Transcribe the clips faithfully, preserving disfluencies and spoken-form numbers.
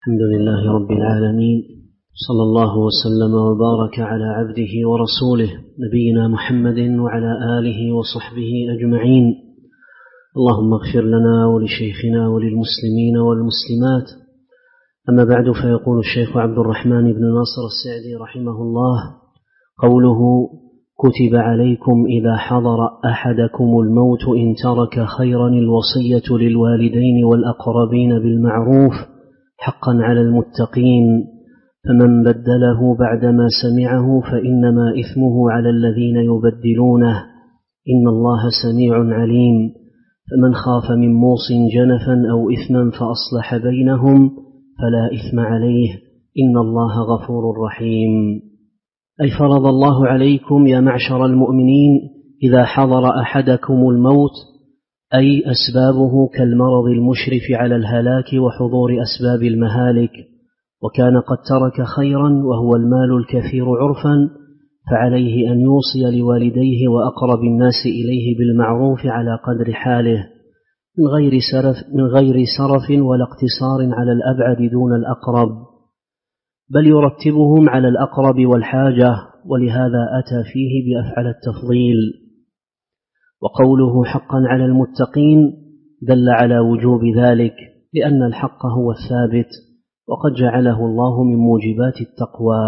الحمد لله رب العالمين، صلى الله وسلم وبارك على عبده ورسوله نبينا محمد وعلى آله وصحبه أجمعين. اللهم اغفر لنا ولشيخنا وللمسلمين والمسلمات. أما بعد، فيقول الشيخ عبد الرحمن بن ناصر السعدي رحمه الله: قوله كتب عليكم إذا حضر أحدكم الموت إن ترك خيرا الوصية للوالدين والأقربين بالمعروف حقا على المتقين، فمن بدله بعدما سمعه فإنما إثمه على الذين يبدلونه، إن الله سميع عليم. فمن خاف من موص جنفا أو إثما فأصلح بينهم فلا إثم عليه، إن الله غفور رحيم. أي فرض الله عليكم يا معشر المؤمنين إذا حضر أحدكم الموت، أي أسبابه كالمرض المشرف على الهلاك وحضور أسباب المهالك، وكان قد ترك خيرا وهو المال الكثير عرفا، فعليه أن يوصي لوالديه وأقرب الناس إليه بالمعروف على قدر حاله، من غير سرف, من غير سرف ولا اقتصار على الأبعد دون الأقرب، بل يرتبهم على الأقرب والحاجة، ولهذا أتى فيه بأفعل التفضيل. وقوله حقا على المتقين دل على وجوب ذلك، لأن الحق هو الثابت، وقد جعله الله من موجبات التقوى.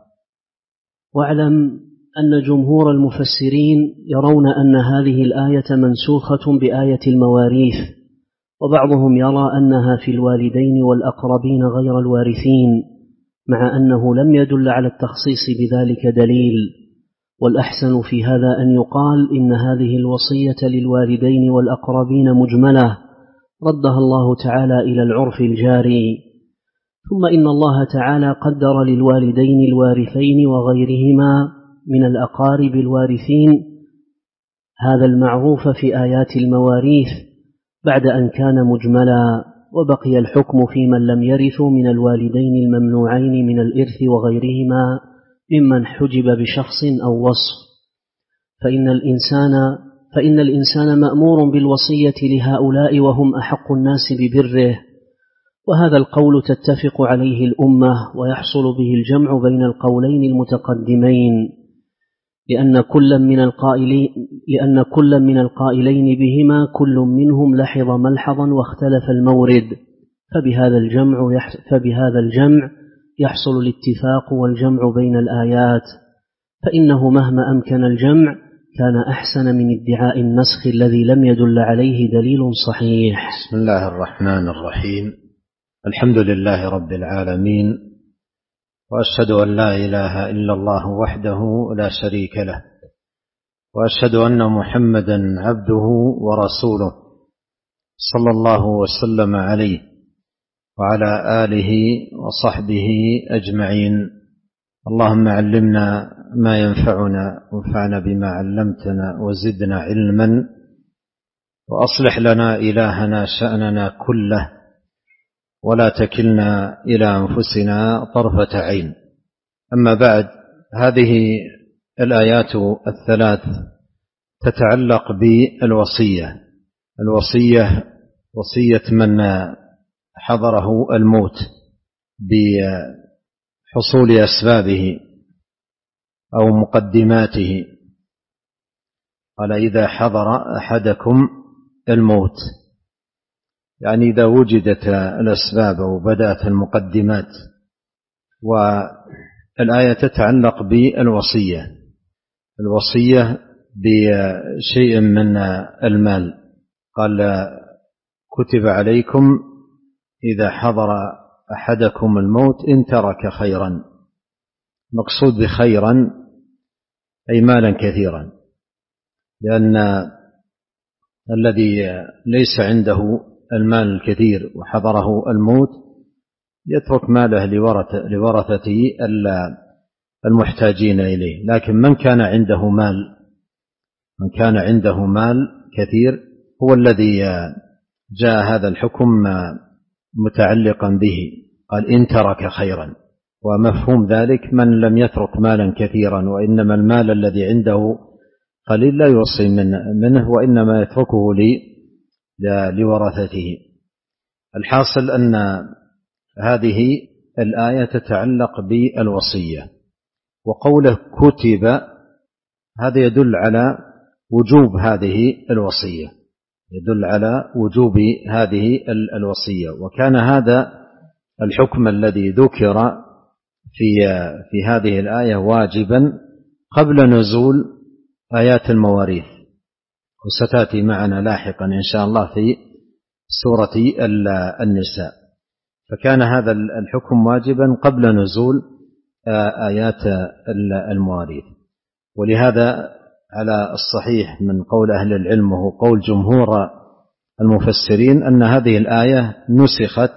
واعلم أن جمهور المفسرين يرون أن هذه الآية منسوخة بآية المواريث، وبعضهم يرى أنها في الوالدين والأقربين غير الوارثين، مع أنه لم يدل على التخصيص بذلك دليل. والأحسن في هذا أن يقال إن هذه الوصية للوالدين والأقربين مجملة ردها الله تعالى إلى العرف الجاري. ثم إن الله تعالى قدر للوالدين الوارثين وغيرهما من الأقارب الوارثين هذا المعروف في آيات المواريث بعد أن كان مجملا، وبقي الحكم في من لم يرثوا من الوالدين الممنوعين من الإرث وغيرهما ممن حجب بشخص أو وصف. فإن الإنسان, فإن الإنسان مأمور بالوصية لهؤلاء وهم أحق الناس ببره، وهذا القول تتفق عليه الأمة ويحصل به الجمع بين القولين المتقدمين، لأن كل من القائلين, لأن كل من القائلين بهما كل منهم لحظ ملحظا واختلف المورد، فبهذا الجمع فبهذا الجمع يحصل الاتفاق والجمع بين الآيات، فإنه مهما أمكن الجمع كان أحسن من ادعاء النسخ الذي لم يدل عليه دليل صحيح. بسم الله الرحمن الرحيم. الحمد لله رب العالمين، وأشهد أن لا إله إلا الله وحده لا شريك له، وأشهد أن محمدا عبده ورسوله صلى الله وسلم عليه وعلى آله وصحبه أجمعين. اللهم علمنا ما ينفعنا وانفعنا بما علمتنا وزدنا علما، وأصلح لنا إلهنا شأننا كله، ولا تكلنا إلى أنفسنا طرفة عين. أما بعد، هذه الآيات الثلاث تتعلق بالوصية. الوصية وصية من حضره الموت بحصول أسبابه أو مقدماته. قال إذا حضر أحدكم الموت، يعني إذا وجدت الأسباب وبدأت المقدمات. والآية تتعلق بالوصية، الوصية بشيء من المال. قال كتب عليكم إذا حضر أحدكم الموت إن ترك خيرا. مقصود بخيرا أي مالا كثيرا، لأن الذي ليس عنده المال الكثير وحضره الموت يترك ماله لورثته المحتاجين إليه. لكن من كان عنده مال من كان عنده مال كثير هو الذي جاء هذا الحكم متعلقا به. قال إن ترك خيرا، ومفهوم ذلك من لم يترك مالا كثيرا، وإنما المال الذي عنده قليل لا يوصي منه، وإنما يتركه لورثته. الحاصل أن هذه الآية تتعلق بالوصية، وقوله كتب هذا يدل على وجوب هذه الوصية، يدل على وجوب هذه الوصية. وكان هذا الحكم الذي ذكر في في هذه الآية واجبا قبل نزول آيات المواريث، وستأتي معنا لاحقا إن شاء الله في سورة النساء. فكان هذا الحكم واجبا قبل نزول آيات المواريث. ولهذا على الصحيح من قول أهل العلم وهو قول جمهور المفسرين أن هذه الآية نسخت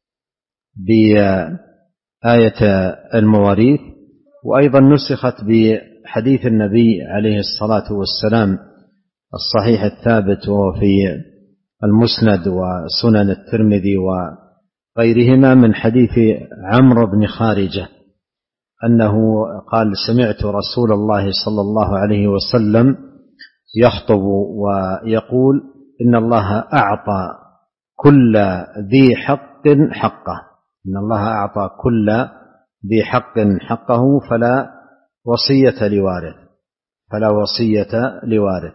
بآية المواريث، وأيضا نسخت بحديث النبي عليه الصلاة والسلام الصحيح الثابت وهو في المسند وسنن الترمذي وغيرهما من حديث عمرو بن خارجة أنه قال: سمعت رسول الله صلى الله عليه وسلم يخطب ويقول: إن الله أعطى كل ذي حق حقه، إن الله أعطى كل ذي حق حقه فلا وصية لوارث، فلا وصية لوارث.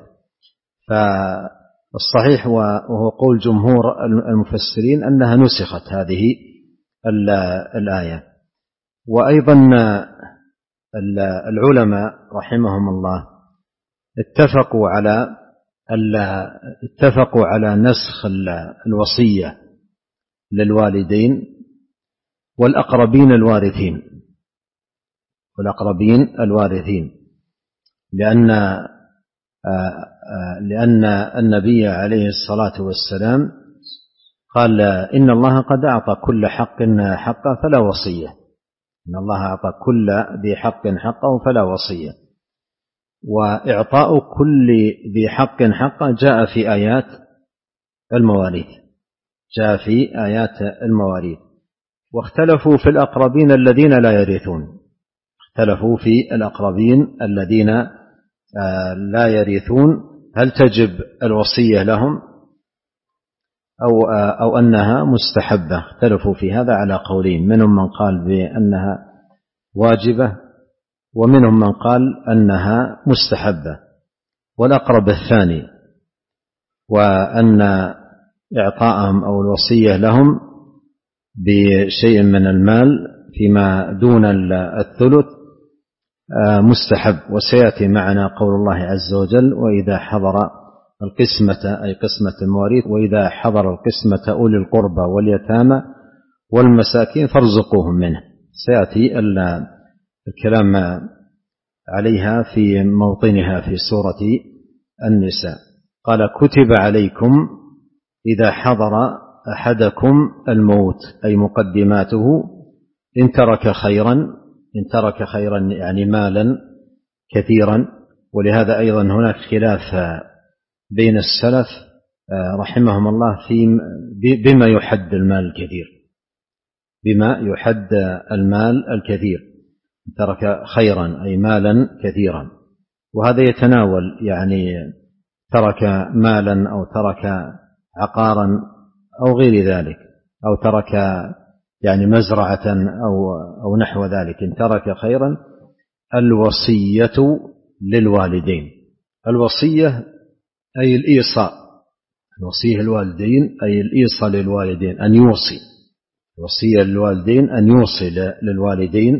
فالصحيح وهو قول جمهور المفسرين أنها نسخت هذه الآية. وأيضا العلماء رحمهم الله اتفقوا على اتفقوا على نسخ الوصية للوالدين والأقربين الوارثين والأقربين الوارثين لأن لأن النبي عليه الصلاة والسلام قال: إن الله قد أعطى كل حق حقه فلا وصية، إن الله أعطى كل ذي حق حقه فلا وصية. وإعطاء كل ذي حق حقه جاء في آيات المواريث، جاء في آيات المواريث. واختلفوا في الأقربين الذين لا يرثون، اختلفوا في الأقربين الذين لا يرثون هل تجب الوصية لهم أو أو أنها مستحبة. اختلفوا في هذا على قولين، منهم من قال بأنها واجبة ومنهم من قال أنها مستحبة. والأقرب الثاني، وأن إعطاءهم أو الوصية لهم بشيء من المال فيما دون الثلث مستحب. وسيأتي معنا قول الله عز وجل: وإذا حضر القسمة أي قسمة المواريث وإذا حضر القسمة أولي القربى واليتامى والمساكين فارزقوهم منه. سيأتي الكلام عليها في موطنها في سورة النساء. قال: كتب عليكم إذا حضر أحدكم الموت، أي مقدماته، إن ترك خيرا، إن ترك خيرا يعني مالا كثيرا. ولهذا أيضا هناك خلاف بين السلف رحمهم الله في بما يحد المال الكثير، بما يحد المال الكثير، ترك خيرا أي مالا كثيرا. وهذا يتناول يعني ترك مالا أو ترك عقارا أو غير ذلك، أو ترك يعني مزرعة أو أو نحو ذلك. إن ترك خيرا الوصية للوالدين، الوصية أي الإيصاء، الوصية للوالدين أي الإيصاء للوالدين، أن يوصي، الوصية للوالدين أن يوصي للوالدين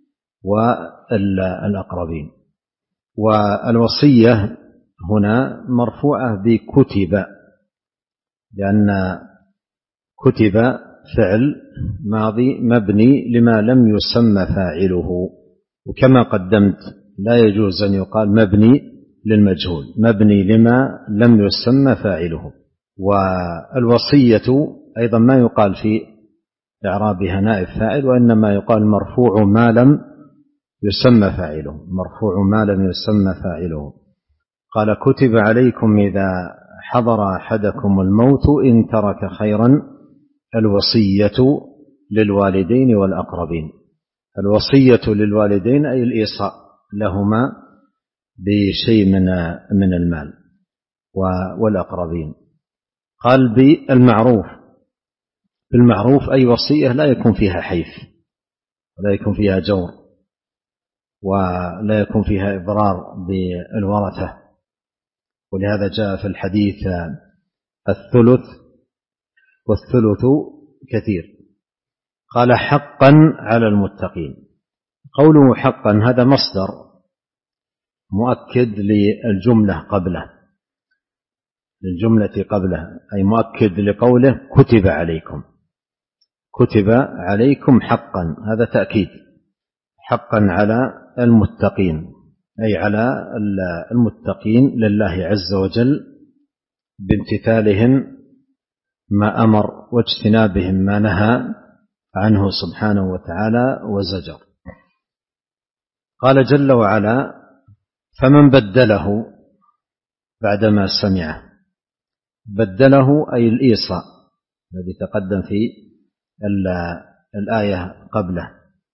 والأقربين. والوصية هنا مرفوعة بكتب، لأن كتب فعل ماضي مبني لما لم يسمى فاعله، وكما قدمت لا يجوز أن يقال مبني للمجهول، مبني لما لم يسمى فاعله. والوصية أيضا ما يقال في إعرابها نائب فاعل، وإنما يقال مرفوع ما لم يسمى فاعله، مرفوع ما لم يسمى فاعله. قال: كتب عليكم إذا حضر أحدكم الموت إن ترك خيرا الوصية للوالدين والأقربين. الوصية للوالدين أي الإيصاء لهما بشيء من من المال، والأقربين. قال: بالمعروف، بالمعروف أي وصية لا يكون فيها حيف ولا يكون فيها جور ولا يكون فيها إضرار بالورثة. ولهذا جاء في الحديث الثلث والثلث كثير. قال حقا على المتقين. قوله حقا هذا مصدر مؤكد للجملة قبله، للجملة قبله، أي مؤكد لقوله كتب عليكم. كتب عليكم حقا، هذا تأكيد. حقا على المتقين أي على المتقين لله عز وجل بامتثالهم ما أمر واجتنابهم ما نهى عنه سبحانه وتعالى وزجر. قال جل وعلا فمن بدله بعدما سمعه. بدله أي الإيصاء الذي تقدم في الآية قبله.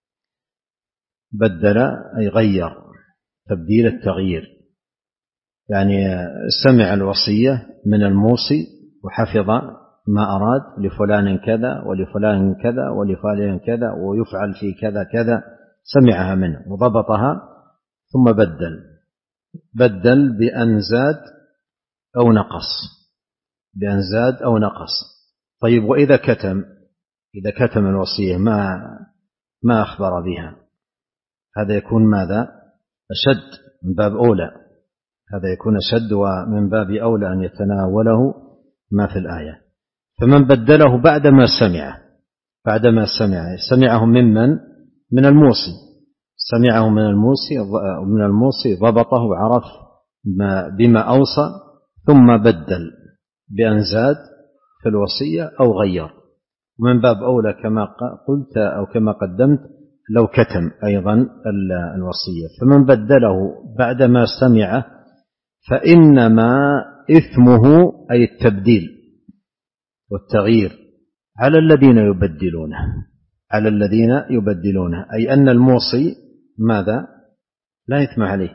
بدل أي غير، تبديل التغيير، يعني سمع الوصية من الموصي وحفظ ما أراد لفلان كذا ولفلان كذا ولفلان كذا ويفعل في كذا كذا، سمعها منه وضبطها ثم بدل. بدل بأن زاد أو نقص، بأن زاد أو نقص. طيب وإذا كتم، إذا كتم الوصية ما ما أخبر بها، هذا يكون ماذا؟ أشد من باب أولى، هذا يكون أشد ومن باب أولى أن يتناوله ما في الآية. فمن بدله بعدما سمعه، بعدما سمعه سمعه ممن؟ من الموصي، سمعه من الموصي من الموصي ضبطه وعرف بما أوصى ثم بدل بأن زاد في الوصية أو غير. ومن باب أولى كما قلت أو كما قدمت لو كتم أيضا الوصية. فمن بدله بعدما سمعه فإنما إثمه أي التبديل والتغيير على الذين يبدلونه، على الذين يبدلونه، أي أن الموصي ماذا؟ لا إثم عليه،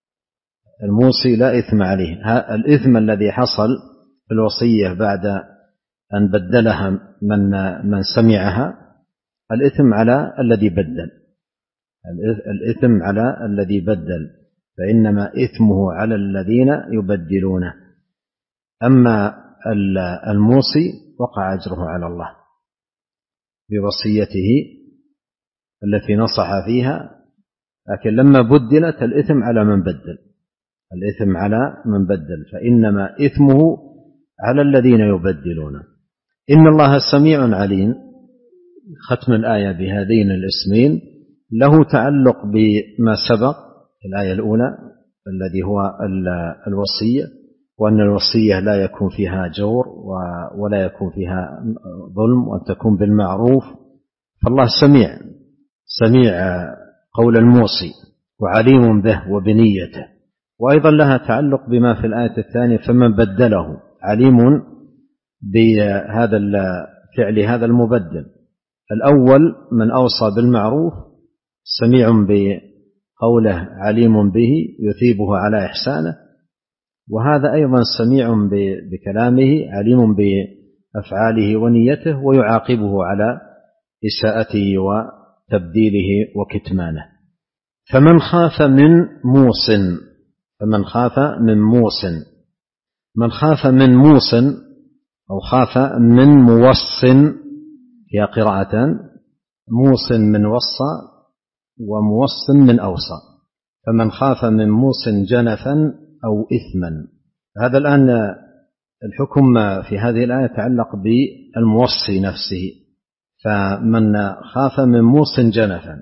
الموصي لا إثم عليه. الإثم الذي حصل في الوصية بعد أن بدلها من من سمعها، الإثم على الذي بدل، الإثم على الذي بدل، فإنما إثمه على الذين يبدلونه. أما الموصي وقع أجره على الله بوصيته التي نصح فيها، لكن لما بدلت الإثم على من بدل، الإثم على من بدل، فإنما إثمه على الذين يبدلونه. إن الله سميع عليم، ختم الآية بهذين الاسمين له تعلق بما سبق الآية الأولى الذي هو الوصية، وأن الوصية لا يكون فيها جور ولا يكون فيها ظلم وأن تكون بالمعروف. فالله سميع، سميع قول الموصي وعليم به وبنيته. وأيضا لها تعلق بما في الآية الثانية فمن بدله، عليم بهذا الفعل هذا المبدل. الأول من أوصى بالمعروف سميع بقوله عليم به يثيبه على إحسانه، وهذا أيضا سميع بكلامه عليم بأفعاله ونيته ويعاقبه على إساءته وتبديله وكتمانه. فمن خاف من موص، فمن خاف من موص، من خاف من موص أو خاف من موص، هي قراءة موص من وصى وموص من أوصى. فمن خاف من موص جنفا أو إثما. هذا الآن الحكم في هذه الآية يتعلق بالموصي نفسه. فمن خاف من موص جنفا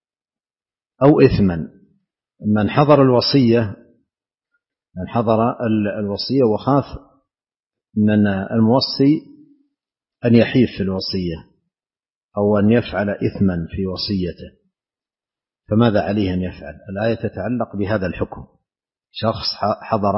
أو إثما، من حضر الوصية، من حضر الوصية وخاف من الموصي أن يحيف في الوصية أو أن يفعل إثما في وصيته، فماذا عليه أن يفعل؟ الآية تتعلق بهذا الحكم. شخص حضر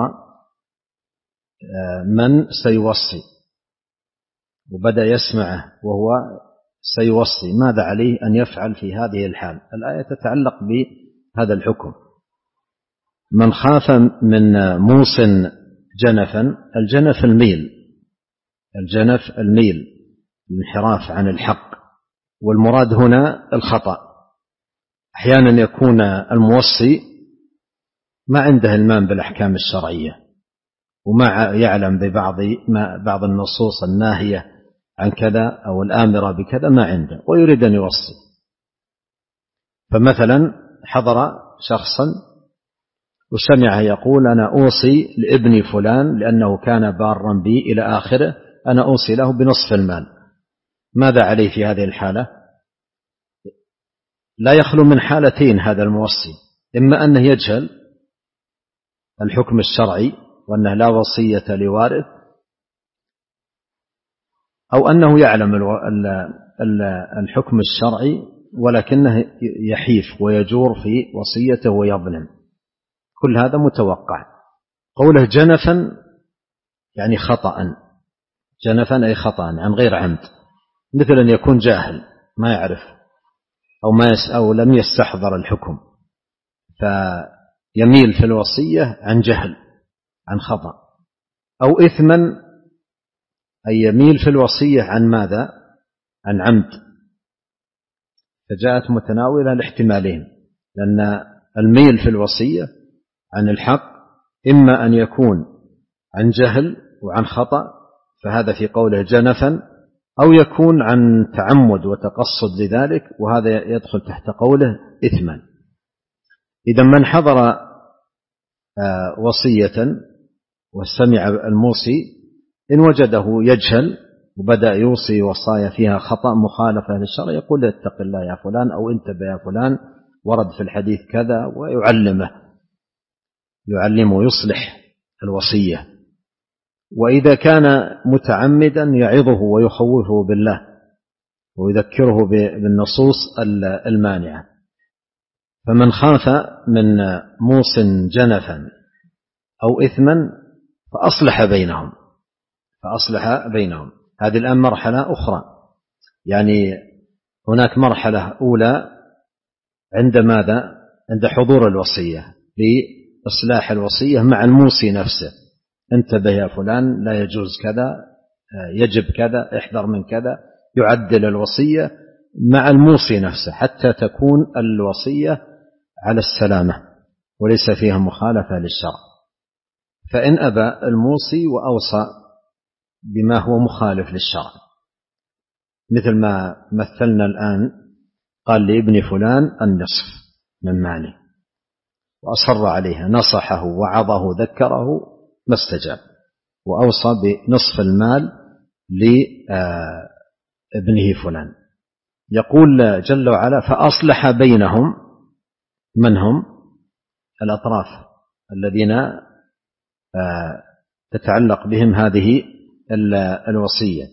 من سيوصي وبدأ يسمعه وهو سيوصي، ماذا عليه أن يفعل في هذه الحال؟ الآية تتعلق بهذا الحكم. من خاف من موص جنفا، الجنف الميل، الجنف الميل، الانحراف عن الحق، والمراد هنا الخطأ. أحيانا يكون الموصي ما عنده المام بالأحكام الشرعية وما يعلم ببعض ما بعض النصوص الناهية عن كذا أو الآمرة بكذا ما عنده ويريد أن يوصي. فمثلا حضر شخصا وسمع يقول أنا أوصي لابني فلان لأنه كان بارا بي إلى آخره، أنا أوصي له بنصف المال. ماذا عليه في هذه الحالة؟ لا يخلو من حالتين هذا الموصي، إما أنه يجهل الحكم الشرعي وأنه لا وصية لوارث، أو أنه يعلم الحكم الشرعي ولكنه يحيف ويجور في وصيته ويظلم. كل هذا متوقع. قوله جنفا يعني خطأ، جنفا أي خطأ عن غير عمد، مثل أن يكون جاهل ما يعرف أو, ما يس أو لم يستحضر الحكم فيميل في الوصية عن جهل عن خطأ، أو إثما أي يميل في الوصية عن ماذا؟ عن عمد. فجاءت متناولة الاحتمالين، لأن الميل في الوصية عن الحق إما أن يكون عن جهل وعن خطأ فهذا في قوله جنفا، أو يكون عن تعمد وتقصد لذلك وهذا يدخل تحت قوله إثما. إذا من حضر وصية وسمع الموصي إن وجده يجهل وبدأ يوصي وصايا فيها خطأ مخالفة للشرع يقول اتق الله يا فلان أو انتبه يا فلان ورد في الحديث كذا، ويعلمه يعلمه يصلح الوصية. وإذا كان متعمدا يعظه ويخوفه بالله ويذكره بالنصوص المانعة. فمن خاف من موص جنفا أو إثما فأصلح بينهم فأصلح بينهم هذه الآن مرحلة أخرى. يعني هناك مرحلة أولى عند ماذا؟ عند حضور الوصية لإصلاح الوصية مع الموصي نفسه، انتبه يا فلان لا يجوز كذا، يجب كذا، احذر من كذا، يعدل الوصية مع الموصي نفسه حتى تكون الوصية على السلامة وليس فيها مخالفة للشرع. فإن أبى الموصي وأوصى بما هو مخالف للشرع مثل ما مثلنا الآن، قال لابن فلان النصف من ماله وأصر عليها، نصحه وعظه ذكره ما استجاب وأوصى بنصف المال لابنه فلان. يقول جل وعلا فأصلح بينهم، من هم؟ الأطراف الذين تتعلق بهم هذه الوصية.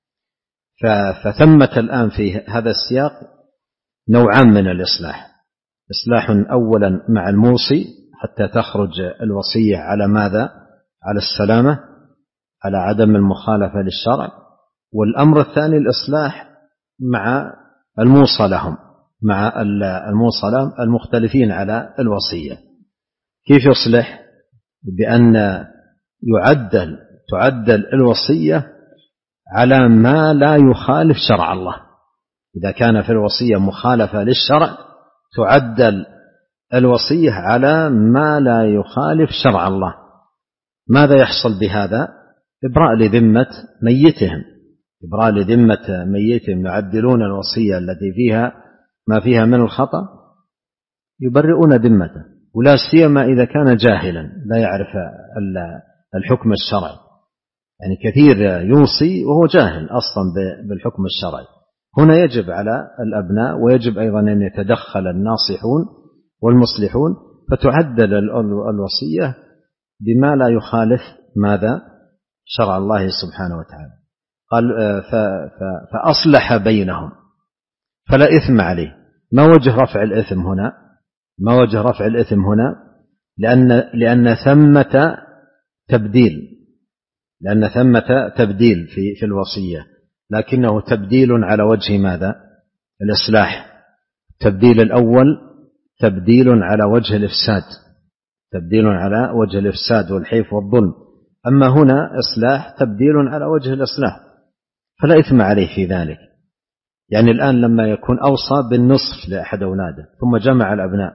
فثمة الآن في هذا السياق نوعان من الإصلاح، إصلاح أولا مع الموصي حتى تخرج الوصية على ماذا؟ على السلامة، على عدم المخالفة للشرع. والأمر الثاني الإصلاح مع الموصى لهم، مع الموصى لهم المختلفين على الوصية. كيف يصلح؟ بأن يعدل تعدل الوصية على ما لا يخالف شرع الله. إذا كان في الوصية مخالفة للشرع تعدل الوصية على ما لا يخالف شرع الله. ماذا يحصل بهذا؟ إبراء لذمة ميتهم، إبراء لذمة ميتهم، يعدلون الوصية التي فيها ما فيها من الخطأ، يبرئون ذمته، ولا سيما إذا كان جاهلا لا يعرف الحكم الشرعي. يعني كثير يوصي وهو جاهل أصلا بالحكم الشرعي. هنا يجب على الأبناء ويجب أيضا أن يتدخل الناصحون والمصلحون فتعدل الوصية بما لا يخالف ماذا؟ شرع الله سبحانه وتعالى. قال فأصلح بينهم فلا إثم عليه. ما وجه رفع الإثم هنا؟ ما وجه رفع الإثم هنا؟ لأن لأن ثمة تبديل لأن ثمة تبديل في في الوصية، لكنه تبديل على وجه ماذا؟ الإصلاح. التبديل الأول تبديل على وجه الإفساد، تبديل على وجه الإفساد والحيف والظلم. أما هنا إصلاح تبديل على وجه الإصلاح. فلا إثم عليه في ذلك. يعني الآن لما يكون أوصى بالنصف لأحد أولاده ثم جمع الأبناء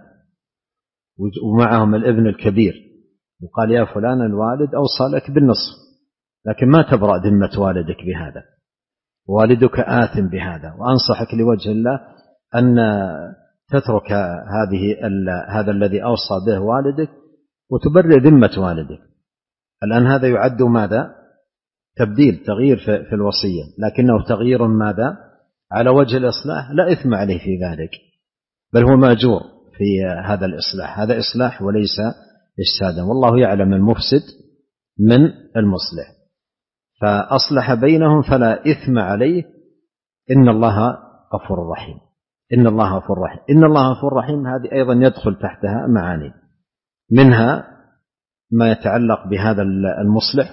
ومعهم الابن الكبير وقال يا فلان الوالد أوصى لك بالنصف، لكن ما تبرأ ذمة والدك بهذا، والدك آثم بهذا، وأنصحك لوجه الله أن تترك هذه هذا الذي أوصى به والدك وتبرئ ذمة والدك. الآن هذا يعد ماذا؟ تبديل، تغيير في الوصية، لكنه تغيير ماذا؟ على وجه الإصلاح، لا إثم عليه في ذلك، بل هو مأجور في هذا الإصلاح، هذا إصلاح وليس إفسادا، والله يعلم المفسد من المصلح، فأصلح بينهم فلا إثم عليه. إن الله غفور رحيم. إن الله غفور رحيم. إن الله غفور رحيم هذه أيضا يدخل تحتها معاني، منها ما يتعلق بهذا المصلح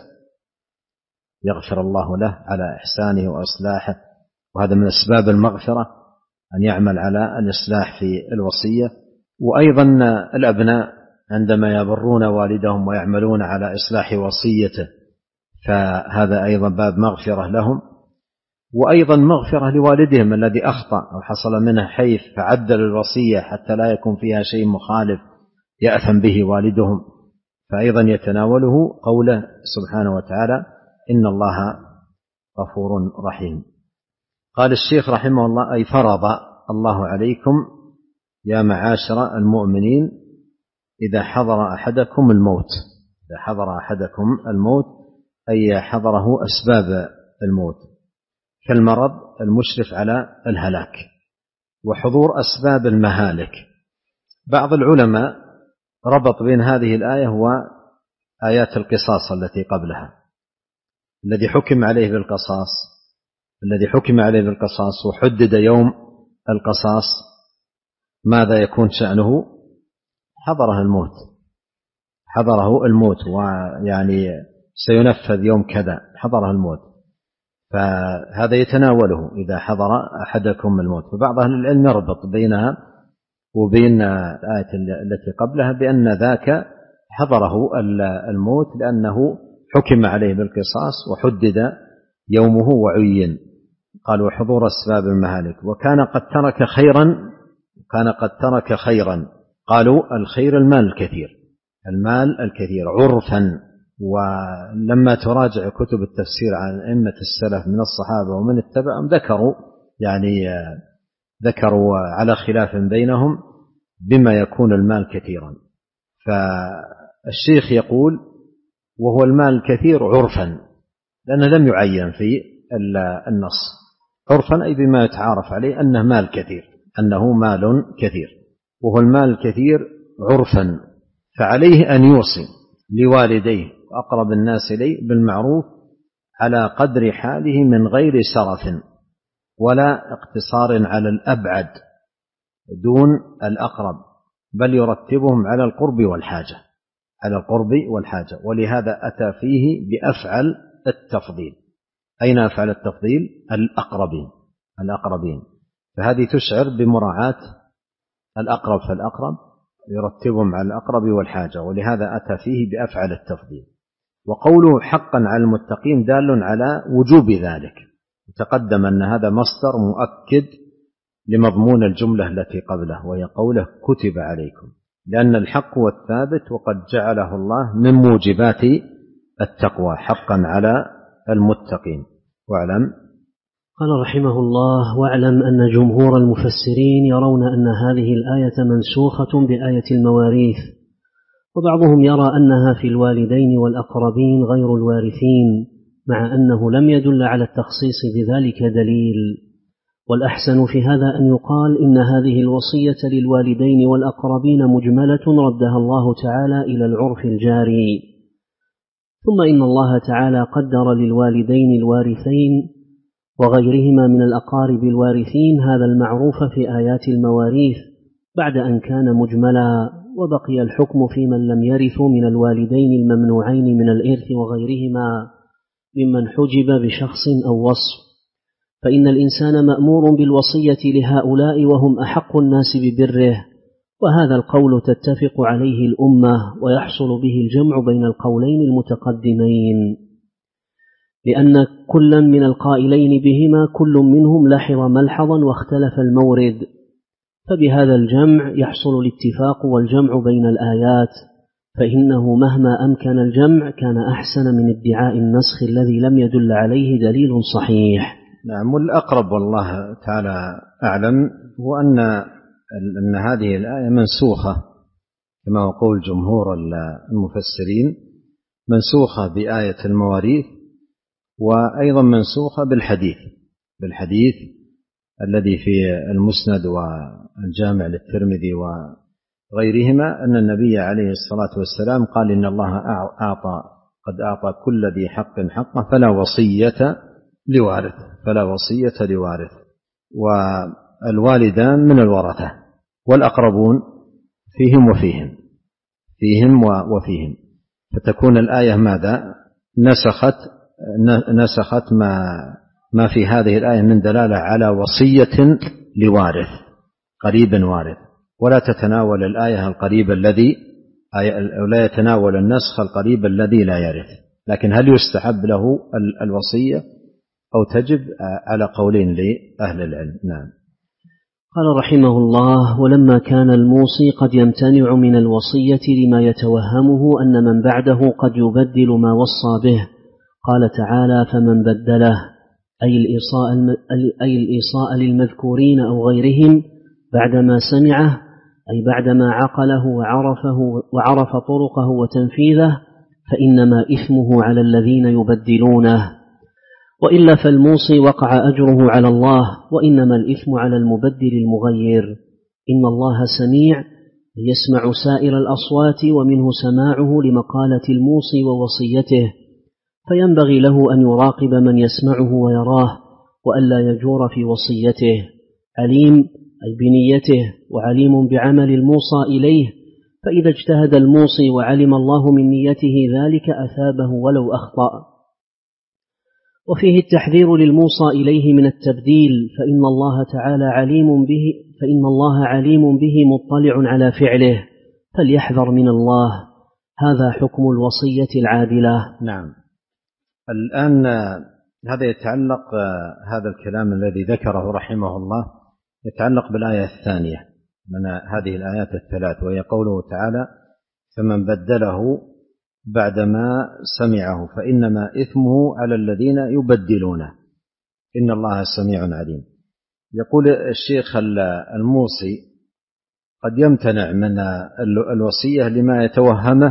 يغفر الله له على إحسانه وإصلاحه، وهذا من أسباب المغفرة أن يعمل على الإصلاح في الوصية. وأيضا الأبناء عندما يبرون والدهم ويعملون على إصلاح وصيته فهذا أيضا باب مغفرة لهم، وأيضا مغفرة لوالدهم الذي أخطأ أو حصل منه حيف فعدل الوصية حتى لا يكون فيها شيء مخالف يأثم به والدهم، فأيضا يتناوله قوله سبحانه وتعالى إن الله غفور رحيم. قال الشيخ رحمه الله أي فرض الله عليكم يا معاشر المؤمنين إذا حضر أحدكم الموت، إذا حضر أحدكم الموت أي حضره أسباب الموت كالمرض المشرف على الهلاك وحضور أسباب المهالك. بعض العلماء ربط بين هذه الآية وآيات القصاص التي قبلها، الذي حكم عليه بالقصاص الذي حكم عليه بالقصاص وحدد يوم القصاص ماذا يكون شأنه؟ حضره الموت، حضره الموت ويعني سينفذ يوم كذا، حضره الموت، فهذا يتناوله إذا حضر أحدكم الموت. فبعض أهل العلم يربط بينها وبين الآية التي قبلها بأن ذاك حضره الموت لأنه حكم عليه بالقصاص وحدد يومه وعين. قال وحضور أسباب المهالك وكان قد ترك خيرا كان قد ترك خيرا قالوا الخير المال الكثير، المال الكثير عرفا. ولما تراجع كتب التفسير عن أئمة السلف من الصحابة ومن اتبعهم ذكروا يعني ذكروا على خلاف بينهم بما يكون المال كثيرا. فالشيخ يقول وهو المال الكثير عرفا، لأنه لم يعين في النص، عرفا أي بما يتعارف عليه أنه مال كثير، أنه مال كثير، وهو المال الكثير عرفا، فعليه أن يوصي لوالديه وأقرب الناس إليه بالمعروف على قدر حاله من غير سرف ولا اقتصار على الأبعد دون الأقرب، بل يرتبهم على القرب والحاجة على القرب والحاجة. ولهذا أتى فيه بأفعل التفضيل. أين أفعل التفضيل؟ الأقربين الأقربين فهذه تشعر بمراعاة الأقرب فالأقرب، يرتبهم على الأقرب والحاجة، ولهذا أتى فيه بأفعل التفضيل. وقوله حقا على المتقين دال على وجوب ذلك، تقدم أن هذا مصدر مؤكد لمضمون الجملة التي قبله وهي قوله كتب عليكم، لأن الحق هو الثابت وقد جعله الله من موجبات التقوى حقا على المتقين. واعلم قال رحمه الله واعلم أن جمهور المفسرين يرون أن هذه الآية منسوخة بآية المواريث، وبعضهم يرى أنها في الوالدين والأقربين غير الوارثين، مع أنه لم يدل على التخصيص بذلك دليل. والأحسن في هذا أن يقال إن هذه الوصية للوالدين والأقربين مجملة ردها الله تعالى إلى العرف الجاري. ثم إن الله تعالى قدر للوالدين الوارثين وغيرهما من الأقارب الوارثين هذا المعروف في آيات المواريث بعد أن كان مجملا، وبقي الحكم في من لم يرثوا من الوالدين الممنوعين من الإرث وغيرهما ممن حجب بشخص أو وصف. فإن الإنسان مأمور بالوصية لهؤلاء وهم أحق الناس ببره، وهذا القول تتفق عليه الأمة ويحصل به الجمع بين القولين المتقدمين. لأن كلا من القائلين بهما كل منهم لاحظ ملحظا واختلف المورد، فبهذا الجمع يحصل الاتفاق والجمع بين الآيات، فإنه مهما أمكن الجمع كان أحسن من ادعاء النسخ الذي لم يدل عليه دليل صحيح. نعم. والأقرب والله تعالى أعلم هو أن أن هذه الآية منسوخة كما هو قول جمهور المفسرين، منسوخة بآية المواريث، وأيضا منسوخة بالحديث بالحديث الذي في المسند والجامع للترمذي وغيرهما أن النبي عليه الصلاة والسلام قال إن الله أعطى قد أعطى كل ذي حق حقه فلا وصية لوارث فلا وصية لوارث والوالدان من الورثة والأقربون فيهم وفيهم فيهم وفيهم فتكون الآية ماذا؟ نسخت نسخت ما ما في هذه الآية من دلالة على وصية لوارث قريب وارث، ولا تتناول الآية القريب الذي لا يتناول النسخ القريب الذي لا يرث. لكن هل يستحب له الوصية أو تجب؟ على قولين لأهل العلم. نعم. قال رحمه الله: ولما كان الموصي قد يمتنع من الوصية لما يتوهمه أن من بعده قد يبدل ما وصى به، قال تعالى: فمن بدله، أي الإيصاء, أي الإيصاء للمذكورين أو غيرهم بعدما سمعه، أي بعدما عقله وعرفه وعرف طرقه وتنفيذه، فإنما إثمه على الذين يبدلونه، وإلا فالموصي وقع أجره على الله، وإنما الإثم على المبدل المغير. إن الله سميع يسمع سائر الأصوات، ومنه سماعه لمقالة الموصي ووصيته، فينبغي له أن يراقب من يسمعه ويراه، وألا يجور في وصيته. عليم أي بنيته، وعليم بعمل الموصى إليه، فإذا اجتهد الموصي وعلم الله من نيته ذلك أثابه ولو أخطأ. وفيه التحذير للموصى إليه من التبديل، فإن الله تعالى عليم به فإن الله عليم به مطلع على فعله، فليحذر من الله. هذا حكم الوصية العادلة. نعم. الآن هذا يتعلق هذا الكلام الذي ذكره رحمه الله يتعلق بالآية الثانية من هذه الآيات الثلاث، وهي قوله تعالى: فمن بدله بعدما سمعه فإنما إثمه على الذين يبدلونه إن الله سميع عليم. يقول الشيخ: الموصي قد يمتنع من الوصية لما يتوهمه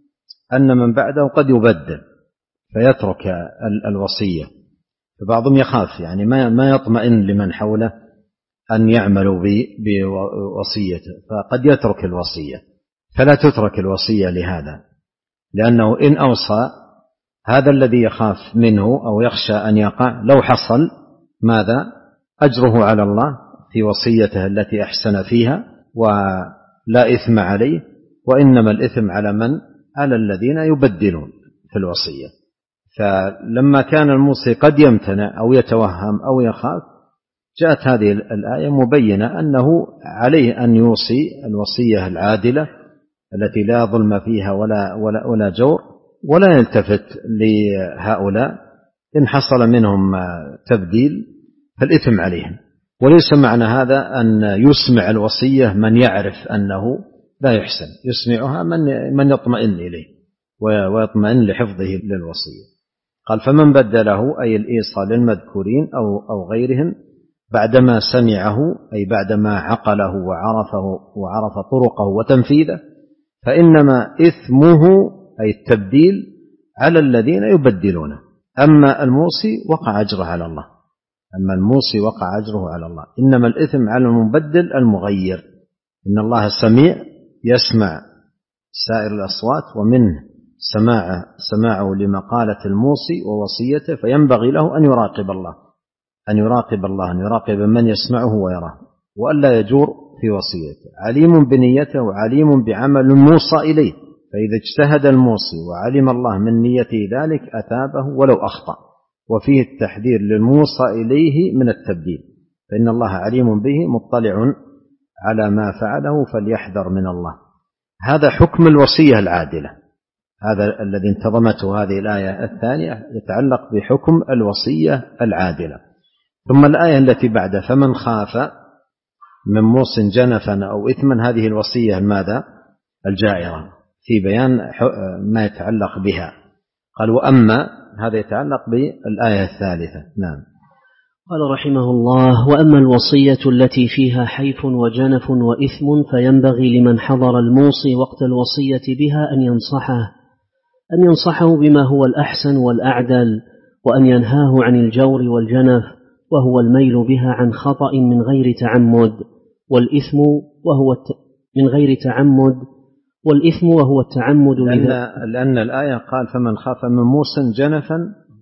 أن من بعده قد يبدل فيترك الوصية، فبعضهم يخاف يعني ما يطمئن لمن حوله أن يعملوا بوصيته، فقد يترك الوصية. فلا تترك الوصية لهذا، لأنه إن أوصى هذا الذي يخاف منه أو يخشى أن يقع لو حصل ماذا؟ أجره على الله في وصيته التي أحسن فيها ولا إثم عليه، وإنما الإثم على من؟ على الذين يبدلون في الوصية. فلما كان الموصي قد يمتنع أو يتوهم أو يخاف، جاءت هذه الآية مبينة أنه عليه أن يوصي الوصية العادلة التي لا ظلم فيها ولا, ولا, ولا جور، ولا يلتفت لهؤلاء إن حصل منهم تبديل فالإثم عليهم. وليس معنى هذا أن يسمع الوصية من يعرف أنه لا يحسن، يسمعها من, من يطمئن إليه ويطمئن لحفظه للوصية. قال: فمن بدله، أي الإيصال للمذكورين أو, أو غيرهم بعدما سمعه، أي بعدما عقله وعرفه وعرف طرقه وتنفيذه، فإنما إثمه أي التبديل على الذين يبدلونه. أما الموصي وقع أجره على الله أما الموصي وقع أجره على الله إنما الإثم على المبدل المغير. إن الله سميع يسمع سائر الأصوات، ومنه سماعه, سماعه لمقالة الموصي ووصيته، فينبغي له أن يراقب الله أن يراقب الله أن يراقب من يسمعه ويراه، وألا يجور في وصيته. عليم بنيته وعليم بعمل الموصى إليه، فإذا اجتهد الموصي وعلم الله من نيته ذلك أثابه ولو أخطأ. وفيه التحذير للموصى إليه من التبديل، فإن الله عليم به مطلع على ما فعله فليحذر من الله. هذا حكم الوصية العادلة هذا الذي انتظمته هذه الآية الثانية يتعلق بحكم الوصية العادلة. ثم الآية التي بعد فمن خاف من موص جنفا أو إثما، هذه الوصية ماذا؟ الجائرة، في بيان ما يتعلق بها. قال وأما، هذا يتعلق بالآية الثالثة. نعم. قال رحمه الله: وأما الوصية التي فيها حيف وجنف وإثم فينبغي لمن حضر الموصي وقت الوصية بها أن ينصحه أن ينصحه بما هو الأحسن والأعدل، وأن ينهاه عن الجور والجنف وهو الميل بها عن خطأ من غير تعمد، والإثم وهو من غير تعمد والإثم وهو التعمد. لأن, لأن الآية قال فمن خاف من موص جنفا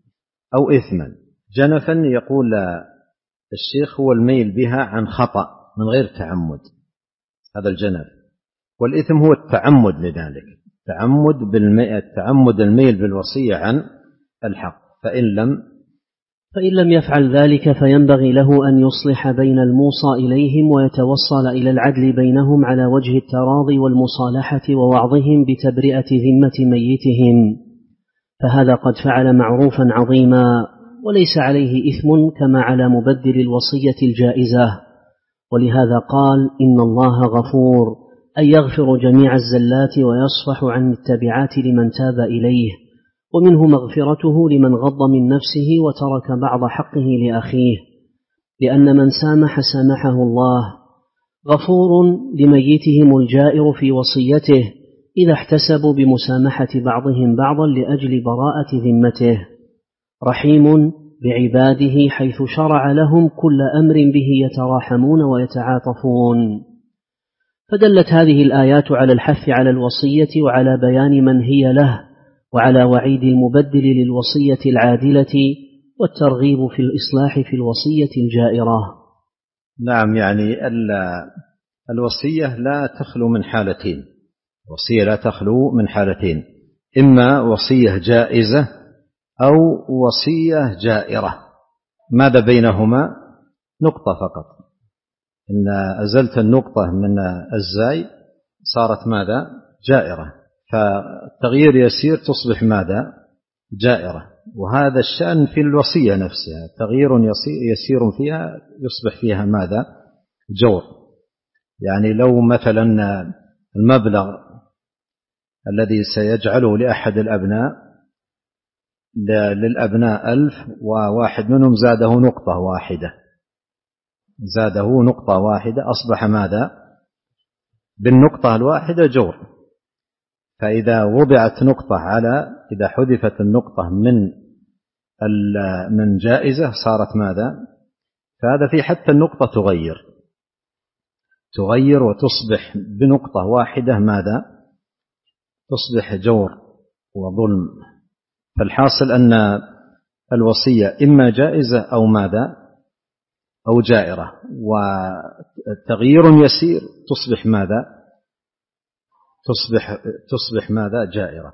أو إثما. جنفا يقول الشيخ هو الميل بها عن خطأ من غير تعمد، هذا الجنف. والإثم هو التعمد لذلك، تعمد بالمئة تعمد الميل بالوصية عن الحق. فإن لم فإن لم يفعل ذلك فينبغي له أن يصلح بين الموصى إليهم ويتوصل إلى العدل بينهم على وجه التراضي والمصالحة ووعظهم بتبرئة ذمة ميتهم، فهذا قد فعل معروفا عظيما وليس عليه إثم كما على مبدل الوصية الجائزة. ولهذا قال: إن الله غفور، أي يغفر جميع الزلات ويصفح عن التبعات لمن تاب إليه، ومنه مغفرته لمن غض من نفسه وترك بعض حقه لأخيه، لأن من سامح سامحه الله. غفور لميتهم الجائر في وصيته إذا احتسبوا بمسامحة بعضهم بعضا لأجل براءة ذمته. رحيم بعباده حيث شرع لهم كل أمر به يتراحمون ويتعاطفون. فدلت هذه الآيات على الحث على الوصية وعلى بيان من هي له، وعلى وعيد المبدل للوصية العادلة، والترغيب في الإصلاح في الوصية الجائرة. نعم، يعني الوصية لا تخلو من حالتين، الوصية لا تخلو من حالتين، إما وصية جائزة أو وصية جائرة. ماذا بينهما؟ نقطة فقط، إن أزلت النقطة من الزاي صارت ماذا؟ جائرة، فالتغيير يسير تصبح ماذا؟ جائرة. وهذا الشأن في الوصية نفسها، تغيير يسير فيها يصبح فيها ماذا؟ جور. يعني لو مثلا المبلغ الذي سيجعله لأحد الأبناء للأبناء ألف، وواحد منهم زاده نقطة واحدة زاده نقطة واحدة أصبح ماذا؟ بالنقطة الواحدة جور. فإذا وضعت نقطة على إذا حذفت النقطة من من جائزة صارت ماذا؟ فهذا في حتى النقطة تغير تغير وتصبح بنقطة واحدة ماذا؟ تصبح جور وظلم. فالحاصل أن الوصية إما جائزة أو ماذا؟ أو جائرة، وتغيير يسير تصبح ماذا؟ تصبح تصبح ماذا؟ جائرة.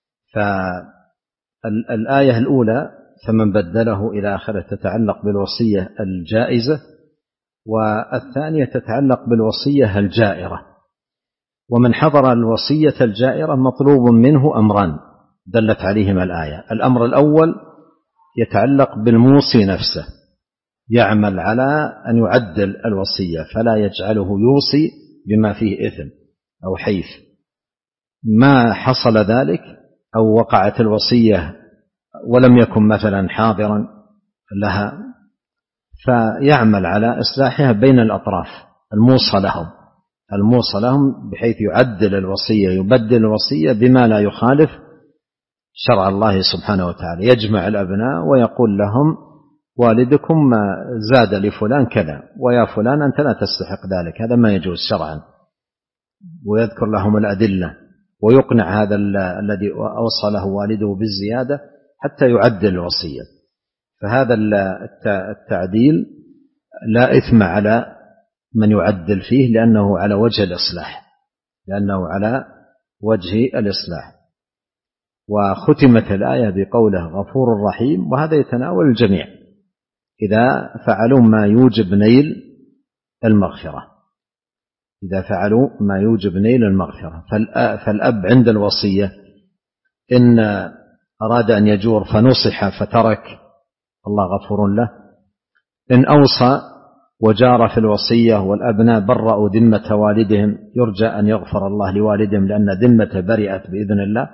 فالآية الأولى فمن بدله إلى آخره تتعلق بالوصية الجائزة، والثانية تتعلق بالوصية الجائرة. ومن حضر الوصية الجائرة مطلوب منه أمران دلت عليهما الآية. الأمر الأول يتعلق بالموصي نفسه، يعمل على أن يعدل الوصية فلا يجعله يوصي بما فيه إثم أو حيف. ما حصل ذلك أو وقعت الوصية ولم يكن مثلا حاضرا لها، فيعمل على إصلاحها بين الأطراف الموصى لهم الموصى لهم بحيث يعدل الوصية، يبدل الوصية بما لا يخالف شرع الله سبحانه وتعالى. يجمع الأبناء ويقول لهم والدكم زاد لفلان كذا، ويا فلان أنت لا تستحق ذلك، هذا ما يجوز شرعا، ويذكر لهم الأدلة ويقنع هذا الذي أوصله والده بالزيادة حتى يعدل الوصية. فهذا التعديل لا إثم على من يعدل فيه، لأنه على وجه الإصلاح لأنه على وجه الإصلاح. وختمت الآية بقوله غفور رحيم، وهذا يتناول الجميع إذا فعلوا ما يوجب نيل المغفرة إذا فعلوا ما يوجب نيل المغفرة. فالأب عند الوصية إن أراد أن يجور فنصح فترك الله غفور له. إن أوصى وجار في الوصية والأبناء برأوا ذمة والدهم يرجى أن يغفر الله لوالدهم لأن ذمة برئت بإذن الله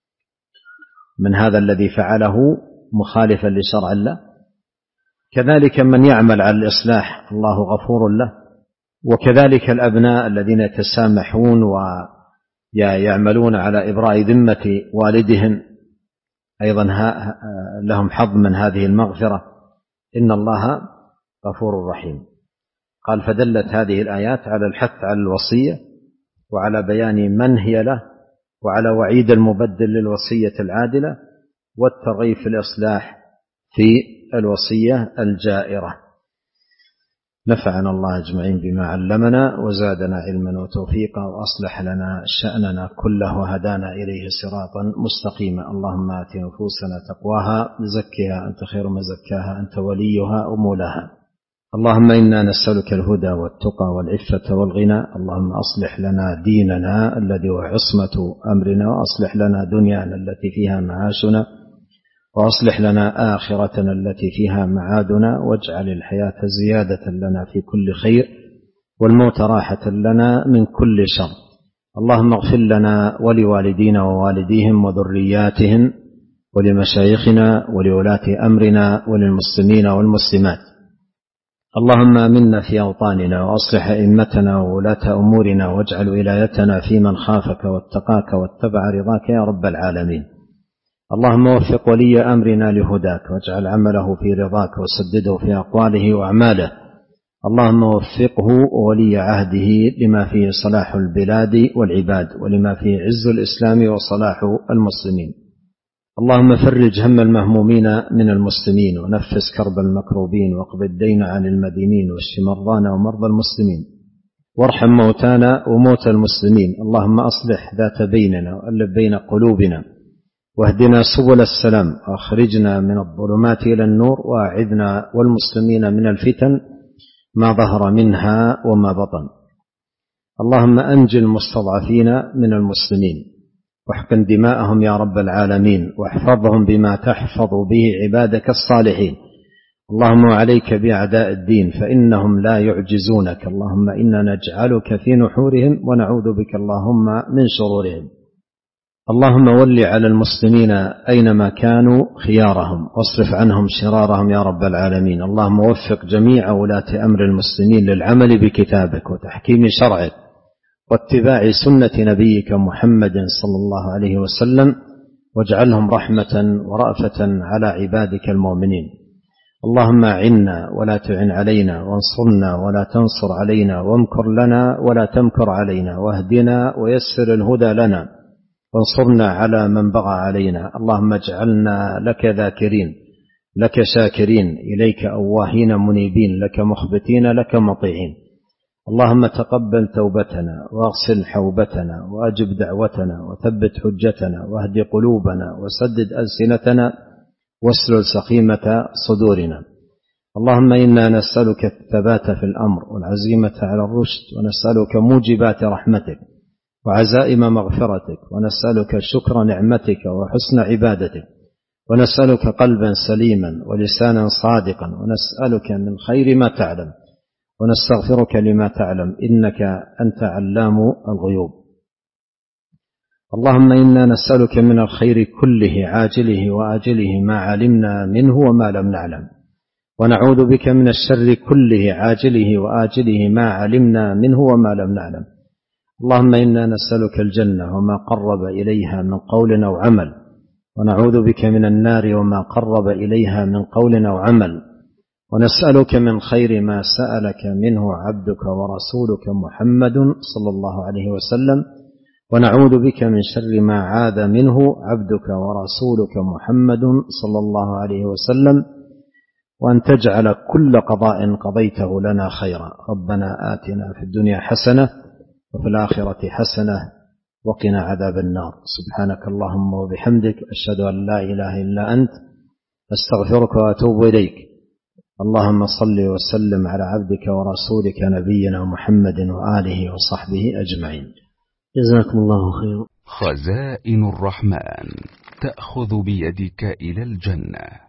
من هذا الذي فعله مخالفا لشرع الله. كذلك من يعمل على الإصلاح الله غفور له. وكذلك الأبناء الذين يتسامحون ويعملون على إبراء ذمة والدهم أيضا لهم حظ من هذه المغفرة. إن الله غفور رحيم. قال فدلت هذه الآيات على الحث على الوصية وعلى بيان من هي له وعلى وعيد المبدل للوصية العادلة والترغيب في الإصلاح في الوصية الجائرة. نفعنا الله أجمعين بما علمنا وزادنا علما وتوفيقا وأصلح لنا شأننا كله وهدانا إليه صراطا مستقيما. اللهم آت نفوسنا تقواها زكها أنت خير من زكاها أنت وليها ومولاها. اللهم إنا نسألك الهدى والتقى والعفة والغنى. اللهم أصلح لنا ديننا الذي هو عصمة أمرنا وأصلح لنا دنيانا التي فيها معاشنا وأصلح لنا آخرتنا التي فيها معادنا واجعل الحياة زيادة لنا في كل خير والموت راحة لنا من كل شر. اللهم اغفر لنا ولوالدينا ووالديهم وذرياتهم ولمشايخنا ولولاة أمرنا وللمسلمين والمسلمات. اللهم آمنا في أوطاننا وأصلح أئمتنا وولاة أمورنا واجعل ولايتنا في من خافك واتقاك واتبع رضاك يا رب العالمين. اللهم وفق ولي أمرنا لهداك واجعل عمله في رضاك وسدده في أقواله وأعماله. اللهم وفقه وولي عهده لما فيه صلاح البلاد والعباد ولما فيه عز الإسلام وصلاح المسلمين. اللهم فرج هم المهمومين من المسلمين ونفس كرب المكروبين واقض الدين عن المدينين واشف مرضانا ومرضى المسلمين وارحم موتانا وموتى المسلمين. اللهم أصلح ذات بيننا وألف بين قلوبنا واهدنا سبل السلام واخرجنا من الظلمات إلى النور واعذنا والمسلمين من الفتن ما ظهر منها وما بطن. اللهم أنج المستضعفين من المسلمين واحقن دماءهم يا رب العالمين واحفظهم بما تحفظ به عبادك الصالحين. اللهم عليك بأعداء الدين فإنهم لا يعجزونك. اللهم إنا نجعلك في نحورهم ونعوذ بك اللهم من شرورهم. اللهم ول على المسلمين أينما كانوا خيارهم واصرف عنهم شرارهم يا رب العالمين. اللهم وفق جميع ولاة أمر المسلمين للعمل بكتابك وتحكيم شرعك واتباع سنة نبيك محمد صلى الله عليه وسلم واجعلهم رحمة ورأفة على عبادك المؤمنين. اللهم أعنا ولا تعن علينا وانصرنا ولا تنصر علينا وامكر لنا ولا تمكر علينا واهدنا ويسر الهدى لنا وانصرنا على من بغى علينا. اللهم اجعلنا لك ذاكرين لك شاكرين إليك أواهين منيبين لك مخبتين لك مطيعين. اللهم تقبل توبتنا واغسل حوبتنا وأجب دعوتنا وثبت حجتنا واهد قلوبنا وسدد ألسنتنا واسلل سقيمة صدورنا. اللهم إنا نسألك الثبات في الأمر والعزيمة على الرشد ونسألك موجبات رحمتك وعزائم مغفرتك ونسألك شكر نعمتك وحسن عبادتك ونسألك قلبا سليما ولسانا صادقا ونسألك من خير ما تعلم ونستغفرك لما تعلم إنك أنت علام الغيوب. اللهم إنا نسألك من الخير كله عاجله وآجله ما علمنا منه وما لم نعلم ونعوذ بك من الشر كله عاجله وآجله ما علمنا منه وما لم نعلم. اللهم إنا نسألك الجنة وما قرب إليها من قول أو عمل ونعوذ بك من النار وما قرب إليها من قول أو عمل ونسألك من خير ما سألك منه عبدك ورسولك محمد صلى الله عليه وسلم ونعوذ بك من شر ما عاذ منه عبدك ورسولك محمد صلى الله عليه وسلم وأن تجعل كل قضاء قضيته لنا خيرا. ربنا آتنا في الدنيا حسنة وفي الآخرة حسنة وقنا عذاب النار. سبحانك اللهم وبحمدك أشهد أن لا إله إلا أنت أستغفرك وأتوب إليك. اللهم صل وسلم على عبدك ورسولك نبينا محمد وآله وصحبه أجمعين. جزاكم الله خيرا. خزائن الرحمن تأخذ بيدك إلى الجنة.